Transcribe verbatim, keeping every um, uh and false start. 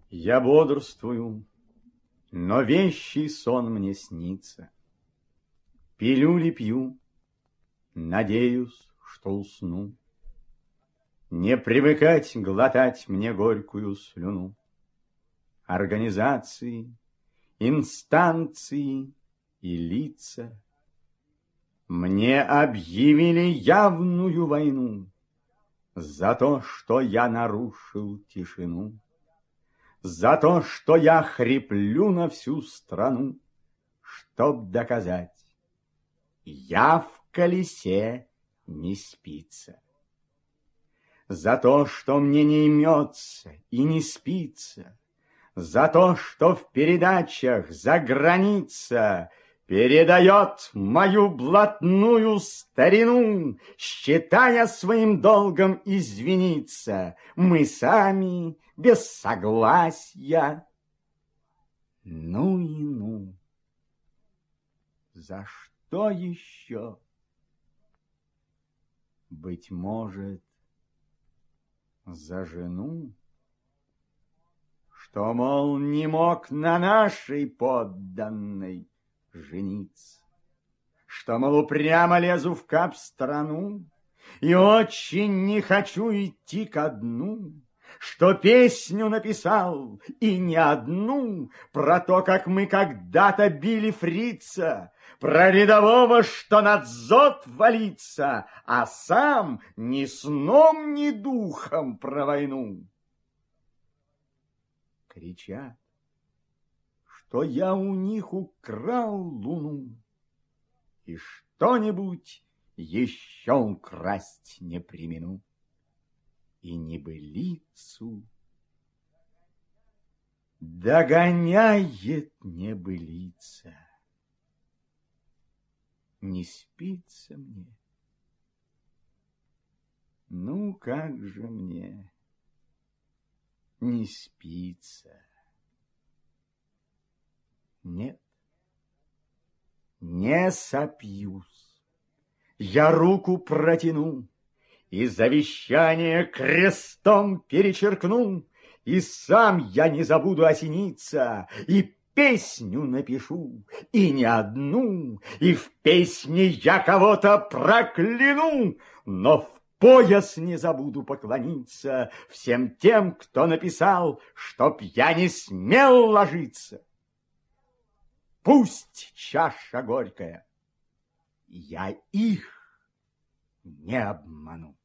Я бодрствую, но вещий сон мне снится. Пилюли пью, надеюсь, что усну. Не привыкать глотать мне горькую слюну. Организации, инстанции и лица мне объявили явную войну за то, что я нарушил тишину, за то, что я хриплю на всю страну, чтоб доказать, я в колесе не спится. За то, что мне не имется и не спится, за то, что в передачах за граница передает мою блатную старину, считая своим долгом извиниться, мы сами без согласия. Ну и ну, за что еще? Быть может, за жену, что, мол, не мог на нашей подданной жениться, что, мол, упрямо лезу в кап-страну и очень не хочу идти ко дну, что песню написал, и не одну, про то, как мы когда-то били фрица, про рядового, что над зод валится, а сам ни сном, ни духом про войну. Кричат, что я у них украл луну, и что-нибудь еще украсть не премину. И небылицу догоняет небылица. Не спится мне. Ну, как же мне не спится? Нет, не сопьюсь. Я руку протяну и завещание крестом перечеркну, и сам я не забуду осениться, и песню напишу, и не одну, и в песне я кого-то прокляну, но в пояс не забуду поклониться всем тем, кто написал, чтоб я не смел ложиться. Пусть чаша горькая, я их не обману.